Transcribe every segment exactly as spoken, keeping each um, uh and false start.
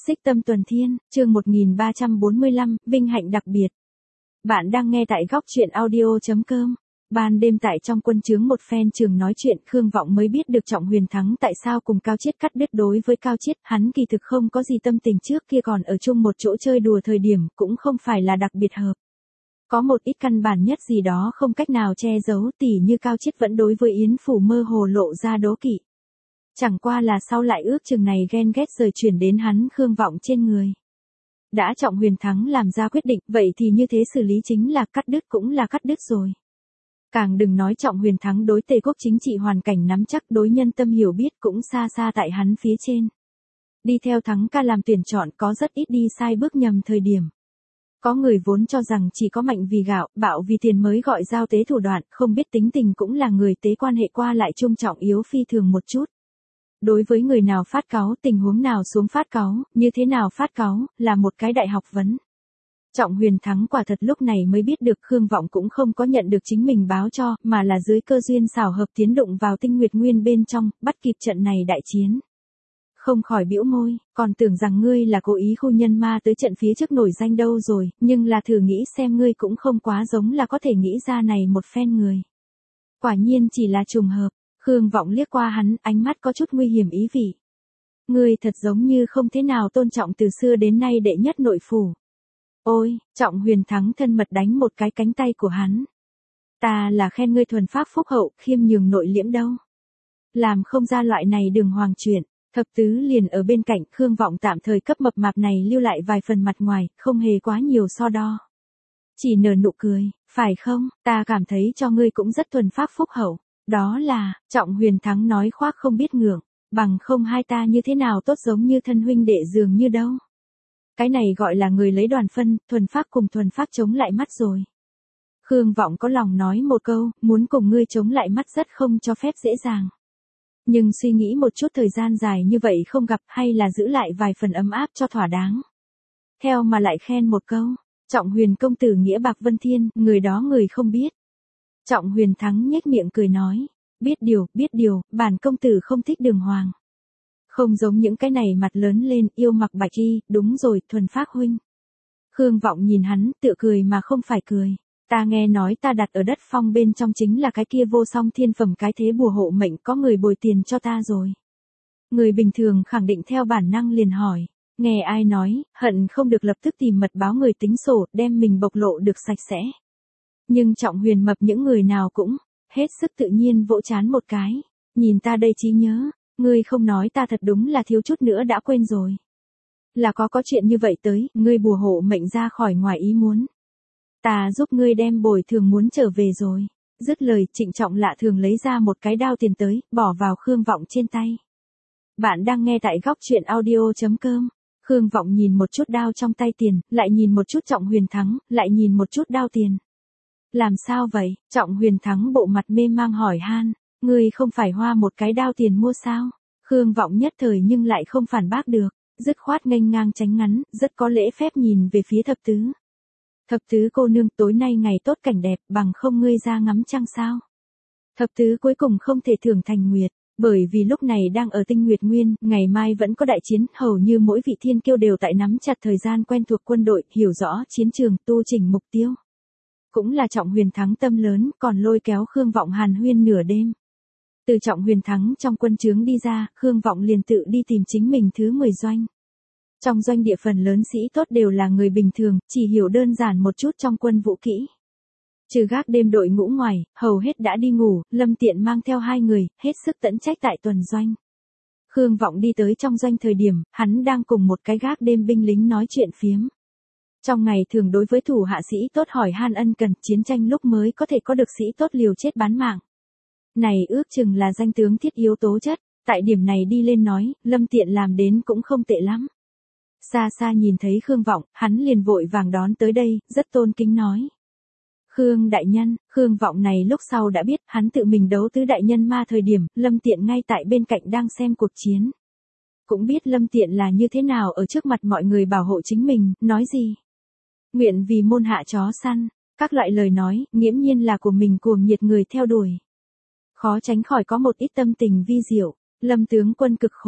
Xích Tâm Tuần Thiên, chương một nghìn ba trăm bốn mươi lăm, vinh hạnh đặc biệt. Bạn đang nghe tại góc truyện audio chấm com. Ban đêm tại trong quân trướng một phen trường nói chuyện, Khương Vọng mới biết được Trọng Huyền Thắng tại sao cùng Cao Chiết cắt đứt. Đối với Cao Chiết, hắn kỳ thực không có gì tâm tình, trước kia còn ở chung một chỗ chơi đùa thời điểm, cũng không phải là đặc biệt hợp. Có một ít căn bản nhất gì đó không cách nào che giấu, tỉ như Cao Chiết vẫn đối với Yến Phủ mơ hồ lộ ra đố kỵ. Chẳng qua là sau lại ước chừng này ghen ghét rời chuyển đến hắn Khương Vọng trên người. Đã Trọng Huyền Thắng làm ra quyết định, vậy thì như thế xử lý chính là cắt đứt cũng là cắt đứt rồi. Càng đừng nói Trọng Huyền Thắng đối Tề quốc chính trị hoàn cảnh nắm chắc, đối nhân tâm hiểu biết cũng xa xa tại hắn phía trên. Đi theo Thắng ca làm tuyển chọn có rất ít đi sai bước nhầm thời điểm. Có người vốn cho rằng chỉ có mạnh vì gạo, bạo vì tiền mới gọi giao tế thủ đoạn, không biết tính tình cũng là người tế quan hệ qua lại trung trọng yếu phi thường một chút. Đối với người nào phát cáu, tình huống nào xuống phát cáu, như thế nào phát cáu, là một cái đại học vấn. Trọng Huyền Thắng quả thật lúc này mới biết được Khương Vọng cũng không có nhận được chính mình báo cho, mà là dưới cơ duyên xảo hợp tiến đụng vào Tinh Nguyệt Nguyên bên trong, bắt kịp trận này đại chiến. Không khỏi bĩu môi, còn tưởng rằng ngươi là cố ý khu nhân ma tới trận phía trước nổi danh đâu rồi, nhưng là thử nghĩ xem ngươi cũng không quá giống là có thể nghĩ ra này một phen người. Quả nhiên chỉ là trùng hợp. Khương Vọng liếc qua hắn, ánh mắt có chút nguy hiểm ý vị. Ngươi thật giống như không thế nào tôn trọng từ xưa đến nay đệ nhất nội phủ. Ôi, Trọng Huyền Thắng thân mật đánh một cái cánh tay của hắn. Ta là khen ngươi thuần pháp phúc hậu, khiêm nhường nội liễm đâu. Làm không ra loại này đường hoàng chuyện. Thập tứ liền ở bên cạnh, Khương Vọng tạm thời cấp mập mạp này lưu lại vài phần mặt ngoài, không hề quá nhiều so đo. Chỉ nở nụ cười, phải không, ta cảm thấy cho ngươi cũng rất thuần pháp phúc hậu. Đó là, Trọng Huyền Thắng nói khoác không biết ngượng, bằng không hai ta như thế nào tốt giống như thân huynh đệ dường như đâu. Cái này gọi là người lấy đoàn phân, thuần pháp cùng thuần pháp chống lại mắt rồi. Khương Vọng có lòng nói một câu, muốn cùng ngươi chống lại mắt rất không cho phép dễ dàng. Nhưng suy nghĩ một chút thời gian dài như vậy không gặp, hay là giữ lại vài phần ấm áp cho thỏa đáng. Theo mà lại khen một câu, Trọng Huyền công tử nghĩa bạc vân thiên, người đó người không biết. Trọng Huyền Thắng nhếch miệng cười nói, biết điều, biết điều, bản công tử không thích đường hoàng. Không giống những cái này mặt lớn lên, yêu mặc bạch y, đúng rồi, thuần phác huynh. Khương Vọng nhìn hắn, tựa cười mà không phải cười. Ta nghe nói ta đặt ở đất phong bên trong chính là cái kia vô song thiên phẩm cái thế bùa hộ mệnh, có người bồi tiền cho ta rồi. Người bình thường khẳng định theo bản năng liền hỏi, nghe ai nói, hận không được lập tức tìm mật báo người tính sổ, đem mình bộc lộ được sạch sẽ. Nhưng Trọng Huyền mập những người nào cũng, hết sức tự nhiên vỗ chán một cái, nhìn ta đây trí nhớ, ngươi không nói ta thật đúng là thiếu chút nữa đã quên rồi. Là có có chuyện như vậy tới, ngươi bùa hộ mệnh ra khỏi ngoài ý muốn. Ta giúp ngươi đem bồi thường muốn trở về rồi. Dứt lời, trịnh trọng lạ thường lấy ra một cái đao tiền tới, bỏ vào Khương Vọng trên tay. Bạn đang nghe tại góc truyện audio chấm com. Khương Vọng nhìn một chút đao trong tay tiền, lại nhìn một chút Trọng Huyền Thắng, lại nhìn một chút đao tiền. Làm sao vậy? Trọng Huyền Thắng bộ mặt mê mang hỏi han, ngươi không phải hoa một cái đao tiền mua sao? Khương Vọng nhất thời nhưng lại không phản bác được, dứt khoát nghênh ngang tránh ngắn, rất có lễ phép nhìn về phía thập tứ. Thập tứ cô nương, tối nay ngày tốt cảnh đẹp, bằng không ngươi ra ngắm trăng sao? Thập tứ cuối cùng không thể thưởng thành nguyệt, bởi vì lúc này đang ở Tinh Nguyệt Nguyên, ngày mai vẫn có đại chiến, hầu như mỗi vị thiên kiêu đều tại nắm chặt thời gian quen thuộc quân đội, hiểu rõ chiến trường, tu chỉnh mục tiêu. Cũng là Trọng Huyền Thắng tâm lớn, còn lôi kéo Khương Vọng hàn huyên nửa đêm. Từ Trọng Huyền Thắng trong quân trướng đi ra, Khương Vọng liền tự đi tìm chính mình thứ mười doanh. Trong doanh địa phần lớn sĩ tốt đều là người bình thường, chỉ hiểu đơn giản một chút trong quân vũ kỹ. Trừ gác đêm đội ngũ ngoài, hầu hết đã đi ngủ, Lâm Tiện mang theo hai người, hết sức tận trách tại tuần doanh. Khương Vọng đi tới trong doanh thời điểm, hắn đang cùng một cái gác đêm binh lính nói chuyện phiếm. Trong ngày thường đối với thủ hạ sĩ tốt hỏi han ân cần, chiến tranh lúc mới có thể có được sĩ tốt liều chết bán mạng. Này ước chừng là danh tướng thiết yếu tố chất, tại điểm này đi lên nói, Lâm Tiện làm đến cũng không tệ lắm. Xa xa nhìn thấy Khương Vọng, hắn liền vội vàng đón tới đây, rất tôn kính nói. Khương đại nhân, Khương Vọng này lúc sau đã biết, hắn tự mình đấu tứ đại nhân ma thời điểm, Lâm Tiện ngay tại bên cạnh đang xem cuộc chiến. Cũng biết Lâm Tiện là như thế nào ở trước mặt mọi người bảo hộ chính mình, nói gì. Nguyện vì môn hạ chó săn, các loại lời nói, nghiễm nhiên là của mình cuồng nhiệt người theo đuổi. Khó tránh khỏi có một ít tâm tình vi diệu, Lâm tướng quân cực khổ,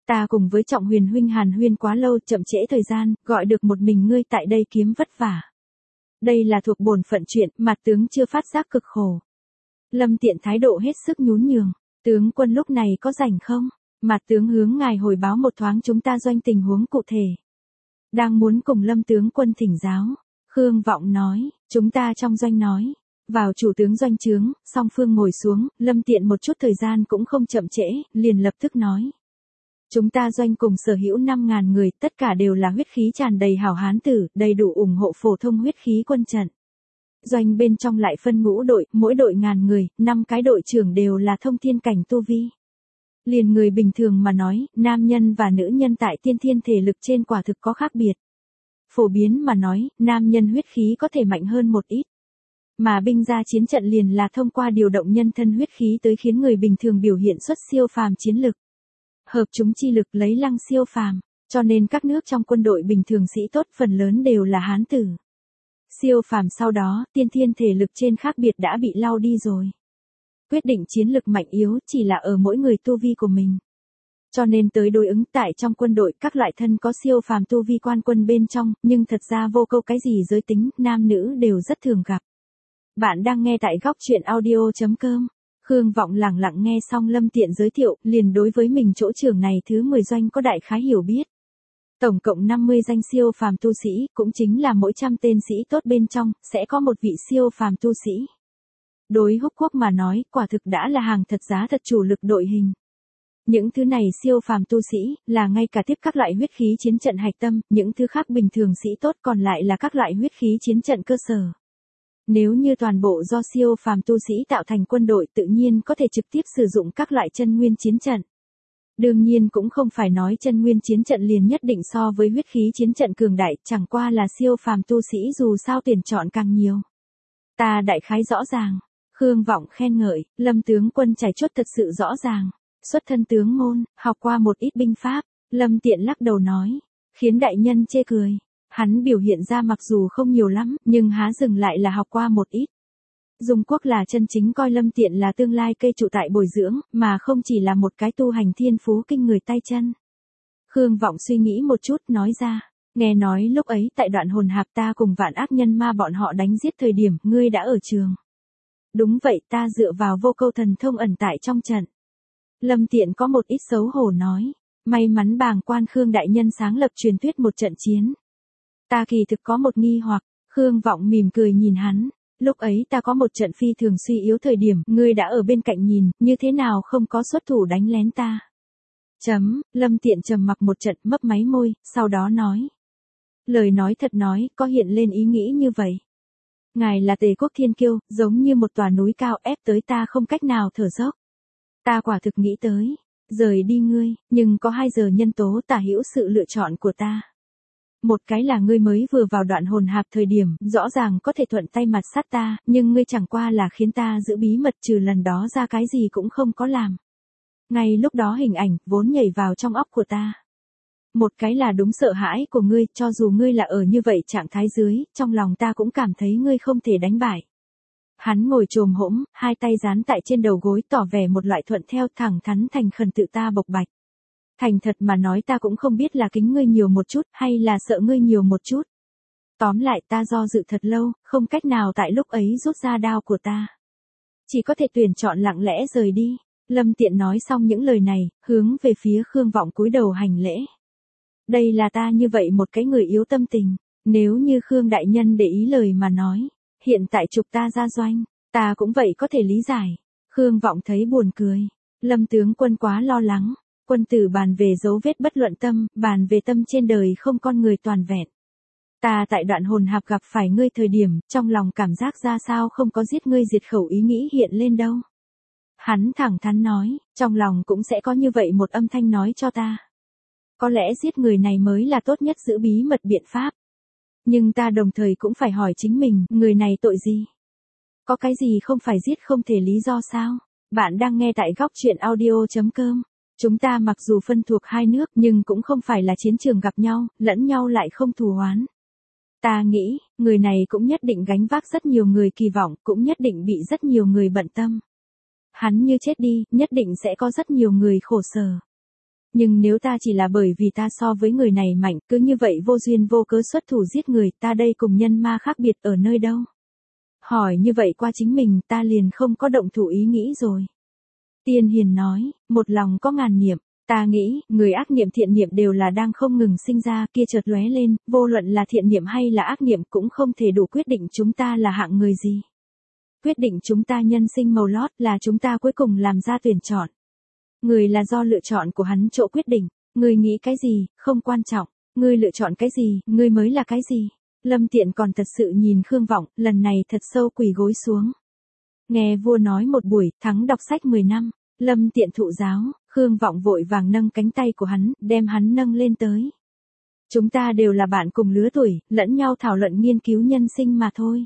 Ta cùng với Trọng Huyền huynh hàn huyên quá lâu, chậm trễ thời gian, gọi được một mình ngươi tại đây kiếm vất vả. Đây là thuộc bổn phận chuyện, Mạt tướng chưa phát giác cực khổ. Lâm Tiện thái độ hết sức nhún nhường. Tướng quân lúc này có rảnh không? Mạt tướng hướng ngài hồi báo một thoáng chúng ta doanh tình huống cụ thể. Đang muốn cùng Lâm tướng quân thỉnh giáo. Khương Vọng nói, chúng ta trong doanh nói. Vào chủ tướng doanh trướng, song phương ngồi xuống, Lâm Tiện một chút thời gian cũng không chậm trễ, liền lập tức nói. Chúng ta doanh cùng sở hữu năm ngàn người, tất cả đều là huyết khí tràn đầy hảo hán tử, đầy đủ ủng hộ phổ thông huyết khí quân trận. Doanh bên trong lại phân ngũ đội, mỗi đội ngàn người, năm cái đội trưởng đều là thông thiên cảnh tu vi. Liền người bình thường mà nói, nam nhân và nữ nhân tại tiên thiên thể lực trên quả thực có khác biệt. Phổ biến mà nói, nam nhân huyết khí có thể mạnh hơn một ít. Mà binh ra chiến trận liền là thông qua điều động nhân thân huyết khí tới khiến người bình thường biểu hiện xuất siêu phàm chiến lực. Hợp chúng chi lực lấy lăng siêu phàm, cho nên các nước trong quân đội bình thường sĩ tốt phần lớn đều là hán tử. Siêu phàm sau đó, tiên thiên thể lực trên khác biệt đã bị lau đi rồi. Quyết định chiến lực mạnh yếu chỉ là ở mỗi người tu vi của mình. Cho nên tới đối ứng tại trong quân đội các loại thân có siêu phàm tu vi quan quân bên trong, nhưng thật ra vô câu cái gì giới tính, nam nữ đều rất thường gặp. Bạn đang nghe tại góc truyện audio chấm com. Khương Vọng lẳng lặng nghe xong Lâm Tiện giới thiệu, liền đối với mình chỗ trưởng này thứ mười doanh có đại khái hiểu biết. Tổng cộng năm mươi danh siêu phàm tu sĩ, cũng chính là mỗi trăm tên sĩ tốt bên trong, sẽ có một vị siêu phàm tu sĩ. Đối Húc Quốc mà nói, quả thực đã là hàng thật giá thật chủ lực đội hình. Những thứ này siêu phàm tu sĩ, là ngay cả tiếp các loại huyết khí chiến trận hạch tâm, những thứ khác bình thường sĩ tốt còn lại là các loại huyết khí chiến trận cơ sở. Nếu như toàn bộ do siêu phàm tu sĩ tạo thành quân đội tự nhiên có thể trực tiếp sử dụng các loại chân nguyên chiến trận. Đương nhiên cũng không phải nói chân nguyên chiến trận liền nhất định so với huyết khí chiến trận cường đại, chẳng qua là siêu phàm tu sĩ dù sao tuyển chọn càng nhiều. Ta đại khái rõ ràng. Khương Vọng khen ngợi, Lâm tướng quân trải chuốt thật sự rõ ràng. Xuất thân tướng môn, học qua một ít binh pháp. Lâm Tiện lắc đầu nói, khiến đại nhân chê cười. Hắn biểu hiện ra mặc dù không nhiều lắm, nhưng há dừng lại là học qua một ít. Dung Quốc là chân chính coi Lâm Tiện là tương lai cây trụ tại bồi dưỡng, mà không chỉ là một cái tu hành thiên phú kinh người tay chân. Khương Vọng suy nghĩ một chút nói ra, nghe nói lúc ấy tại đoạn hồn hạp ta cùng vạn ác nhân ma bọn họ đánh giết thời điểm, ngươi đã ở trường. Đúng vậy, ta dựa vào vô câu thần thông ẩn tại trong trận. Lâm Tiện có một ít xấu hổ nói, may mắn bàng quan Khương đại nhân sáng lập truyền thuyết một trận chiến. Ta kỳ thực có một nghi hoặc, Khương Vọng mỉm cười nhìn hắn, lúc ấy ta có một trận phi thường suy yếu thời điểm, ngươi đã ở bên cạnh nhìn, như thế nào không có xuất thủ đánh lén ta. Chấm, Lâm Tiện trầm mặc một trận mấp máy môi, sau đó nói. Lời nói thật nói, có hiện lên ý nghĩ như vậy. Ngài là Tề quốc thiên kiêu, giống như một tòa núi cao ép tới ta không cách nào thở dốc. Ta quả thực nghĩ tới, rời đi ngươi, nhưng có hai giờ nhân tố tả hữu sự lựa chọn của ta. Một cái là ngươi mới vừa vào đoạn hồn hạp thời điểm, rõ ràng có thể thuận tay mặt sát ta, nhưng ngươi chẳng qua là khiến ta giữ bí mật trừ lần đó ra cái gì cũng không có làm. Ngay lúc đó hình ảnh, vốn nhảy vào trong óc của ta. Một cái là đúng sợ hãi của ngươi, cho dù ngươi là ở như vậy trạng thái dưới, trong lòng ta cũng cảm thấy ngươi không thể đánh bại. Hắn ngồi chồm hỗn, hai tay dán tại trên đầu gối tỏ vẻ một loại thuận theo thẳng thắn thành khẩn tự ta bộc bạch. Thành thật mà nói ta cũng không biết là kính ngươi nhiều một chút hay là sợ ngươi nhiều một chút. Tóm lại ta do dự thật lâu, không cách nào tại lúc ấy rút ra đao của ta. Chỉ có thể tuyển chọn lặng lẽ rời đi. Lâm Tiện nói xong những lời này, hướng về phía Khương Vọng cúi đầu hành lễ. Đây là ta như vậy một cái người yếu tâm tình. Nếu như Khương đại nhân để ý lời mà nói, hiện tại trục ta ra doanh, ta cũng vậy có thể lý giải. Khương Vọng thấy buồn cười. Lâm tướng quân quá lo lắng. Quân tử bàn về dấu vết bất luận tâm, bàn về tâm trên đời không con người toàn vẹn. Ta tại đoạn hồn hạp gặp phải ngươi thời điểm, trong lòng cảm giác ra sao không có giết ngươi diệt khẩu ý nghĩ hiện lên đâu. Hắn thẳng thắn nói, trong lòng cũng sẽ có như vậy một âm thanh nói cho ta. Có lẽ giết người này mới là tốt nhất giữ bí mật biện pháp. Nhưng ta đồng thời cũng phải hỏi chính mình, người này tội gì? Có cái gì không phải giết không thể lý do sao? Bạn đang nghe tại góc truyện audio chấm com. Chúng ta mặc dù phân thuộc hai nước nhưng cũng không phải là chiến trường gặp nhau, lẫn nhau lại không thù oán. Ta nghĩ, người này cũng nhất định gánh vác rất nhiều người kỳ vọng, cũng nhất định bị rất nhiều người bận tâm. Hắn như chết đi, nhất định sẽ có rất nhiều người khổ sở. Nhưng nếu ta chỉ là bởi vì ta so với người này mạnh, cứ như vậy vô duyên vô cớ xuất thủ giết người, ta đây cùng nhân ma khác biệt ở nơi đâu? Hỏi như vậy qua chính mình, ta liền không có động thủ ý nghĩ rồi. Tiên Hiền nói, một lòng có ngàn niệm, ta nghĩ, người ác niệm thiện niệm đều là đang không ngừng sinh ra, kia chợt lóe lên, vô luận là thiện niệm hay là ác niệm cũng không thể đủ quyết định chúng ta là hạng người gì. Quyết định chúng ta nhân sinh màu lót là chúng ta cuối cùng làm ra tuyển chọn. Người là do lựa chọn của hắn chỗ quyết định, người nghĩ cái gì, không quan trọng, người lựa chọn cái gì, người mới là cái gì. Lâm Tiện còn thật sự nhìn Khương Vọng, lần này thật sâu quỳ gối xuống. Nghe vua nói một buổi, thắng đọc sách mười năm, Lâm Tiện thụ giáo, Khương Vọng vội vàng nâng cánh tay của hắn, đem hắn nâng lên tới. Chúng ta đều là bạn cùng lứa tuổi, lẫn nhau thảo luận nghiên cứu nhân sinh mà thôi.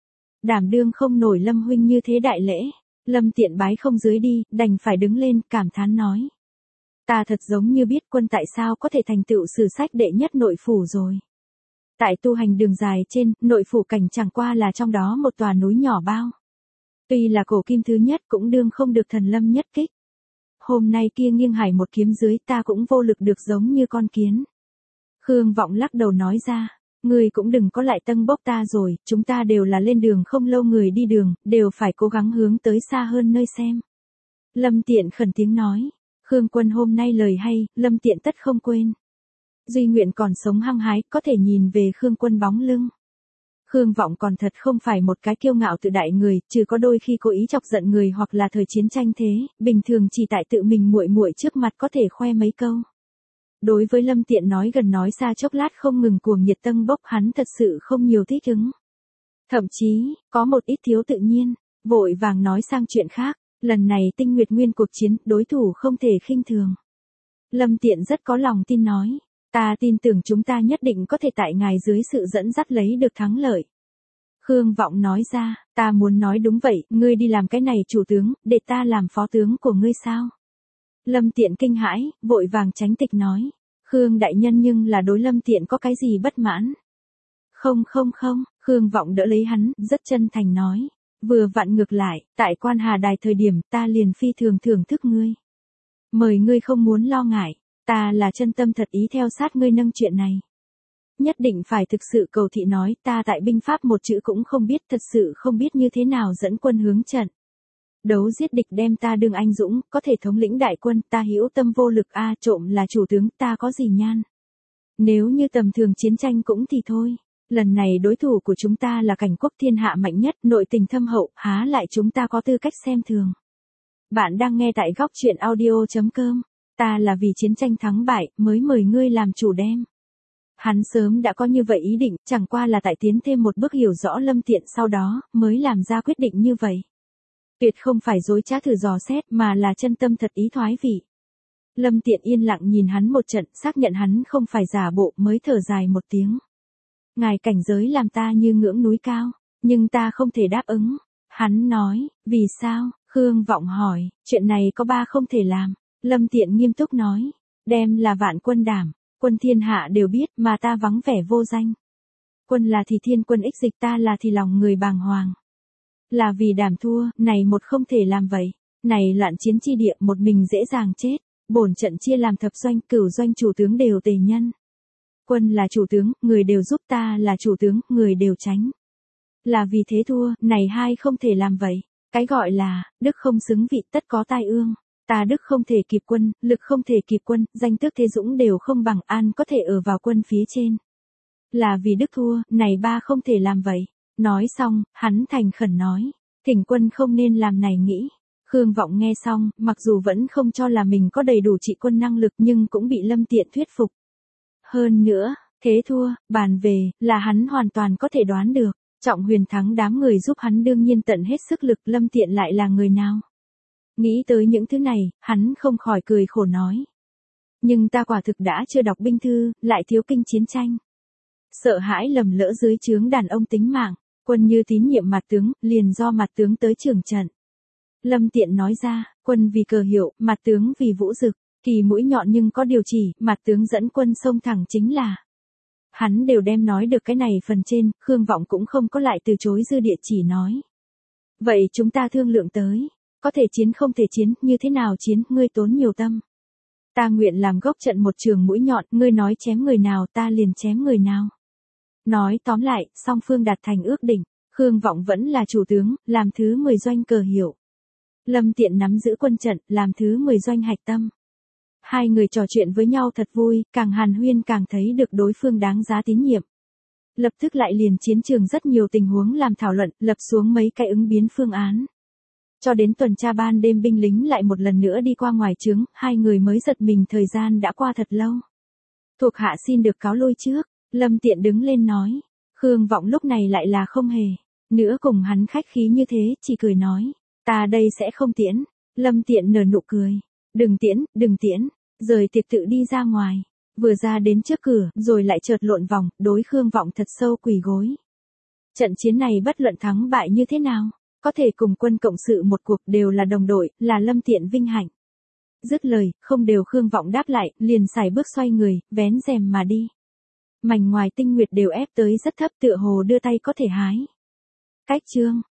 Đảm đương không nổi Lâm huynh như thế đại lễ. Lâm Tiện bái không dưới đi, đành phải đứng lên, cảm thán nói. Ta thật giống như biết quân tại sao có thể thành tựu sử sách đệ nhất nội phủ rồi. Tại tu hành đường dài trên, nội phủ cảnh chẳng qua là trong đó một tòa núi nhỏ bao. Tuy là cổ kim thứ nhất cũng đương không được thần lâm nhất kích. Hôm nay kia nghiêng hải một kiếm dưới ta cũng vô lực được giống như con kiến. Khương Vọng lắc đầu nói ra, ngươi cũng đừng có lại tân bốc ta rồi, chúng ta đều là lên đường không lâu người đi đường, đều phải cố gắng hướng tới xa hơn nơi xem. Lâm Tiện khẩn tiếng nói, Khương quân hôm nay lời hay, Lâm Tiện tất không quên. Duy nguyện còn sống hăng hái, có thể nhìn về Khương quân bóng lưng. Khương Vọng còn thật không phải một cái kiêu ngạo tự đại người, trừ có đôi khi cố ý chọc giận người hoặc là thời chiến tranh thế, bình thường chỉ tại tự mình muội muội trước mặt có thể khoe mấy câu. Đối với Lâm Tiện nói gần nói xa chốc lát không ngừng cuồng nhiệt tân bốc hắn thật sự không nhiều thích ứng. Thậm chí, có một ít thiếu tự nhiên, vội vàng nói sang chuyện khác, lần này Tinh Nguyệt Nguyên cuộc chiến, đối thủ không thể khinh thường. Lâm Tiện rất có lòng tin nói, ta tin tưởng chúng ta nhất định có thể tại ngài dưới sự dẫn dắt lấy được thắng lợi. Khương Vọng nói ra, ta muốn nói đúng vậy, ngươi đi làm cái này chủ tướng, để ta làm phó tướng của ngươi sao? Lâm Tiện kinh hãi, vội vàng tránh tịch nói. Khương đại nhân nhưng là đối Lâm Tiện có cái gì bất mãn? Không không không, Khương Vọng đỡ lấy hắn, rất chân thành nói. Vừa vặn ngược lại, tại Quan Hà Đài thời điểm ta liền phi thường thưởng thức ngươi. Mời ngươi không muốn lo ngại, ta là chân tâm thật ý theo sát ngươi nâng chuyện này. Nhất định phải thực sự cầu thị nói ta tại binh pháp một chữ cũng không biết, thật sự không biết như thế nào dẫn quân hướng trận. Đấu giết địch đem ta đương anh dũng, có thể thống lĩnh đại quân, ta hữu tâm vô lực a à, trộm là chủ tướng, ta có gì nhan. Nếu như tầm thường chiến tranh cũng thì thôi, lần này đối thủ của chúng ta là cảnh quốc thiên hạ mạnh nhất, nội tình thâm hậu, há lại chúng ta có tư cách xem thường. Bạn đang nghe tại góc truyện audio chấm com, ta là vì chiến tranh thắng bại, mới mời ngươi làm chủ đem. Hắn sớm đã có như vậy ý định, chẳng qua là tại tiến thêm một bước hiểu rõ Lâm Tiện sau đó, mới làm ra quyết định như vậy. Tuyệt không phải dối trá thử dò xét mà là chân tâm thật ý thoái vị. Lâm Tiện yên lặng nhìn hắn một trận, xác nhận hắn không phải giả bộ mới thở dài một tiếng. Ngài cảnh giới làm ta như ngưỡng núi cao, nhưng ta không thể đáp ứng. Hắn nói, vì sao? Khương Vọng hỏi, chuyện này có ba không thể làm. Lâm Tiện nghiêm túc nói, đem là vạn quân đảm, quân thiên hạ đều biết mà ta vắng vẻ vô danh. Quân là thì thiên quân ích dịch, ta là thì lòng người bàng hoàng. Là vì đảm thua, này một không thể làm vậy. Này loạn chiến chi địa một mình dễ dàng chết. Bổn trận chia làm thập doanh, cửu doanh chủ tướng đều tề nhân. Quân là chủ tướng, người đều giúp, ta là chủ tướng, người đều tránh. Là vì thế thua, này hai không thể làm vậy. Cái gọi là, đức không xứng vị tất có tai ương. Ta đức không thể kịp quân, lực không thể kịp quân, danh tước thế dũng đều không bằng, an có thể ở vào quân phía trên. Là vì đức thua, này ba không thể làm vậy. Nói xong, hắn thành khẩn nói, thỉnh quân không nên làm này nghĩ. Khương Vọng nghe xong, mặc dù vẫn không cho là mình có đầy đủ trị quân năng lực nhưng cũng bị Lâm Tiện thuyết phục. Hơn nữa, thế thua, bàn về, là hắn hoàn toàn có thể đoán được. Trọng Huyền thắng đám người giúp hắn đương nhiên tận hết sức lực, Lâm Tiện lại là người nào. Nghĩ tới những thứ này, hắn không khỏi cười khổ nói. Nhưng ta quả thực đã chưa đọc binh thư, lại thiếu kinh chiến tranh. Sợ hãi lầm lỡ dưới trướng đàn ông tính mạng, quân như tín nhiệm mặt tướng, liền do mặt tướng tới trưởng trận. Lâm Tiện nói ra, quân vì cờ hiệu, mặt tướng vì vũ dực, kỳ mũi nhọn nhưng có điều chỉ, mặt tướng dẫn quân xông thẳng chính là. Hắn đều đem nói được cái này phần trên, Khương Vọng cũng không có lại từ chối dư địa chỉ nói. Vậy chúng ta thương lượng tới, có thể chiến không thể chiến, như thế nào chiến, ngươi tốn nhiều tâm. Ta nguyện làm gốc trận một trường mũi nhọn, ngươi nói chém người nào ta liền chém người nào. Nói tóm lại, song phương đạt thành ước định, Khương Vọng vẫn là chủ tướng, làm thứ mười doanh cờ hiệu. Lâm Tiện nắm giữ quân trận, làm thứ mười doanh hạch tâm. Hai người trò chuyện với nhau thật vui, càng hàn huyên càng thấy được đối phương đáng giá tín nhiệm. Lập tức lại liền chiến trường rất nhiều tình huống làm thảo luận, lập xuống mấy cái ứng biến phương án. Cho đến tuần tra ban đêm binh lính lại một lần nữa đi qua ngoài trướng, hai người mới giật mình thời gian đã qua thật lâu. Thuộc hạ xin được cáo lui trước, Lâm Tiện đứng lên nói. Khương Vọng lúc này lại là không hề nữa cùng hắn khách khí như thế, chỉ cười nói. Ta đây sẽ không tiễn. Lâm Tiện nở nụ cười. Đừng tiễn, đừng tiễn. Rời tiệc tự đi ra ngoài. Vừa ra đến trước cửa, rồi lại chợt lộn vòng, đối Khương Vọng thật sâu quỳ gối. Trận chiến này bất luận thắng bại như thế nào, có thể cùng quân cộng sự một cuộc đều là đồng đội, là Lâm Tiện vinh hạnh. Dứt lời, không đều Khương Vọng đáp lại, liền xài bước xoay người, vén rèm mà đi. Mảnh ngoài tinh nguyệt đều ép tới rất thấp, tựa hồ đưa tay có thể hái. Cách chương